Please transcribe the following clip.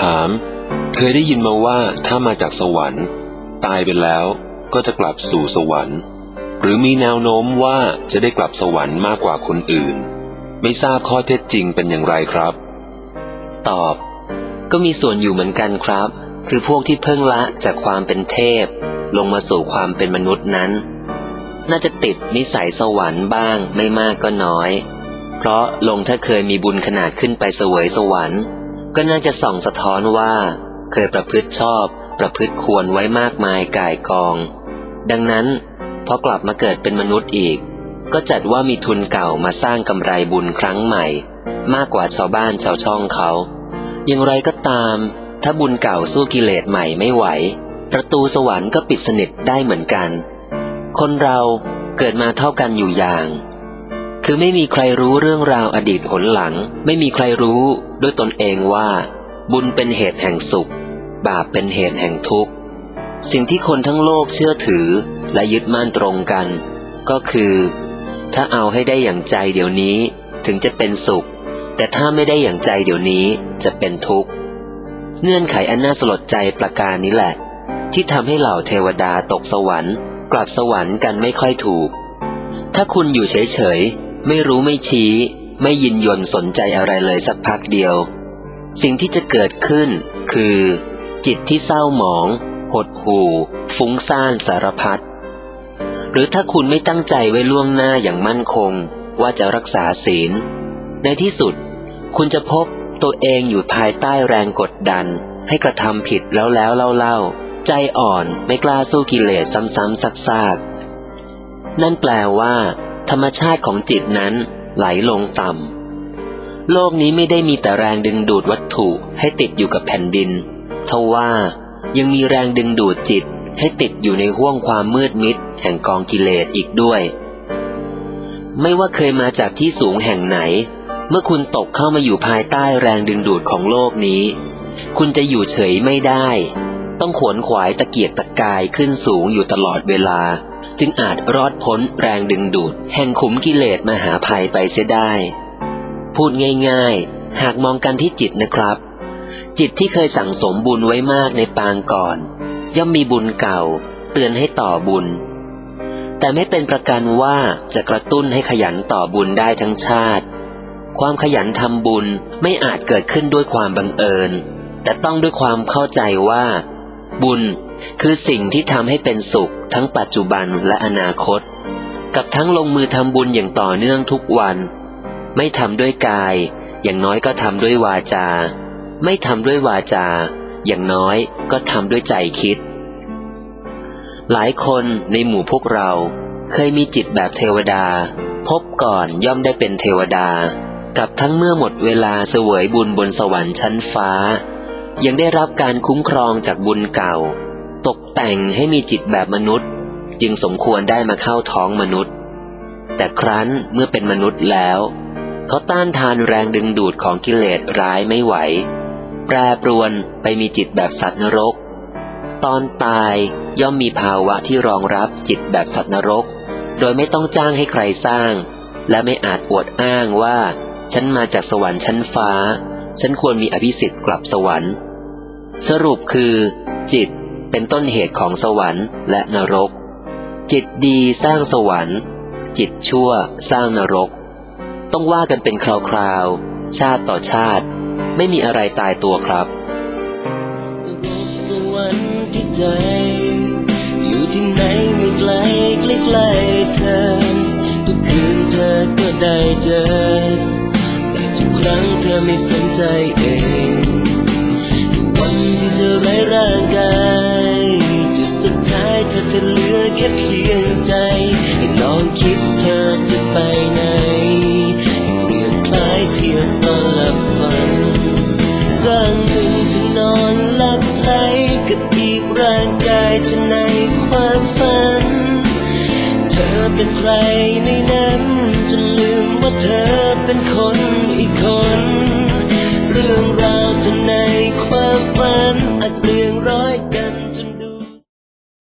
ถามเคยได้ยินมาว่าถ้ามาจากสวรรค์ตายไปแล้วก็จะกลับสู่สวรรค์หรือมีแนวโน้มว่าจะได้กลับสวรรค์มากกว่าคนอื่นไม่ทราบข้อเท็จจริงเป็นอย่างไรครับตอบก็มีส่วนอยู่เหมือนกันครับคือพวกที่เพิ่งละจากความเป็นเทพลงมาสู่ความเป็นมนุษย์นั้นน่าจะติดนิสัยสวรรค์บ้างไม่มากก็น้อยเพราะถ้าเคยมีบุญขนาดขึ้นไปเสวยสวรรค์ก็น่าจะส่องสะท้อนว่าเคยประพฤติชอบประพฤติควรไว้มากมายก่ายกองดังนั้นพอกลับมาเกิดเป็นมนุษย์อีกก็จัดว่ามีทุนเก่ามาสร้างกำไรบุญครั้งใหม่มากกว่าชาวบ้านชาวช่องเขาอย่างไรก็ตามถ้าบุญเก่าสู้กิเลสใหม่ไม่ไหวประตูสวรรค์ก็ปิดสนิทได้เหมือนกันคนเราเกิดมาเท่ากันอยู่อย่างคือไม่มีใครรู้เรื่องราวอดีตหนหลังไม่มีใครรู้ด้วยตนเองว่าบุญเป็นเหตุแห่งสุขบาปเป็นเหตุแห่งทุกข์สิ่งที่คนทั้งโลกเชื่อถือและยึดมั่นตรงกันก็คือถ้าเอาให้ได้อย่างใจเดี๋ยวนี้ถึงจะเป็นสุขแต่ถ้าไม่ได้อย่างใจเดี๋ยวนี้จะเป็นทุกข์เงื่อนไขอันน่าสลดใจประการนี้แหละที่ทำให้เหล่าเทวดาตกสวรรค์กลับสวรรค์กันไม่ค่อยถูกถ้าคุณอยู่เฉยๆไม่รู้ไม่ชี้ไม่ยินยนสนใจอะไรเลยสักพักเดียวสิ่งที่จะเกิดขึ้นคือจิตที่เศร้าหมองหดหู่ฟุ้งซ่านสารพัดหรือถ้าคุณไม่ตั้งใจไว้ล่วงหน้าอย่างมั่นคงว่าจะรักษาศีลในที่สุดคุณจะพบตัวเองอยู่ภายใต้แรงกดดันให้กระทำผิดแล้วเล่าใจอ่อนไม่กล้าสู้กิเลสซ้ำๆซากๆนั่นแปลว่าธรรมชาติของจิตนั้นไหลลงต่ำโลกนี้ไม่ได้มีแต่แรงดึงดูดวัตถุให้ติดอยู่กับแผ่นดินทว่ายังมีแรงดึงดูดจิตให้ติดอยู่ในห้วงความมืดมิดแห่งกองกิเลสอีกด้วยไม่ว่าเคยมาจากที่สูงแห่งไหนเมื่อคุณตกเข้ามาอยู่ภายใต้แรงดึงดูดของโลกนี้คุณจะอยู่เฉยไม่ได้ต้องขวนขวายตะเกียกตะกายขึ้นสูงอยู่ตลอดเวลาจึงอาจรอดพ้นแรงดึงดูดแห่งขุมกิเลสมหาภัยไปเสียได้พูดง่ายๆหากมองกันที่จิตนะครับจิตที่เคยสั่งสมบุญไว้มากในปางก่อนย่อมมีบุญเก่าเตือนให้ต่อบุญแต่ไม่เป็นประกันว่าจะกระตุ้นให้ขยันต่อบุญได้ทั้งชาติความขยันทำบุญไม่อาจเกิดขึ้นด้วยความบังเอิญแต่ต้องด้วยความเข้าใจว่าบุญคือสิ่งที่ทำให้เป็นสุขทั้งปัจจุบันและอนาคตกับทั้งลงมือทำบุญอย่างต่อเนื่องทุกวันไม่ทำด้วยกายอย่างน้อยก็ทำด้วยวาจาไม่ทำด้วยวาจาอย่างน้อยก็ทำด้วยใจคิดหลายคนในหมู่พวกเราเคยมีจิตแบบเทวดาพบก่อนย่อมได้เป็นเทวดากับทั้งเมื่อหมดเวลาเสวยบุญบนสวรรค์ชั้นฟ้ายังได้รับการคุ้มครองจากบุญเก่าตกแต่งให้มีจิตแบบมนุษย์จึงสมควรได้มาเข้าท้องมนุษย์แต่ครั้นเมื่อเป็นมนุษย์แล้วเขาต้านทานแรงดึงดูดของกิเลสร้ายไม่ไหวแปรปรวนไปมีจิตแบบสัตว์นรกตอนตายย่อมมีภาวะที่รองรับจิตแบบสัตว์นรกโดยไม่ต้องจ้างให้ใครสร้างและไม่อาจอวดอ้างว่าฉันมาจากสวรรค์ชั้นฟ้าฉันควรมีอภิสิทธิ์กลับสวรรค์สรุปคือจิตเป็นต้นเหตุของสวรรค์และนรกจิตดีสร้างสวรรค์จิตชั่วสร้างนรกต้องว่ากันเป็นคราวๆชาติต่อชาติไม่มีอะไรตายตัวครับสวรรค์ที่ใจอยู่ที่ไหนไม่ไกลใกล้ๆเธอทุกคืนเธอก็ได้เจอแต่ทุกครั้งเธอไม่สนใจเองวันที่เธอไร้ร่างกายจุดสุดท้ายเธอจะเหลือแค่เพียงใจให้ลองคิดเธอจะไปไหนเปลี่ยนคล้ายเทียบตอนหลับฝันร่างหนึ่งจะนอนหลับไหลกับอีกร่างกายจะในความฝันเธอเป็นใครในนั้นจนลืมว่าเธอเป็นคนอีกคน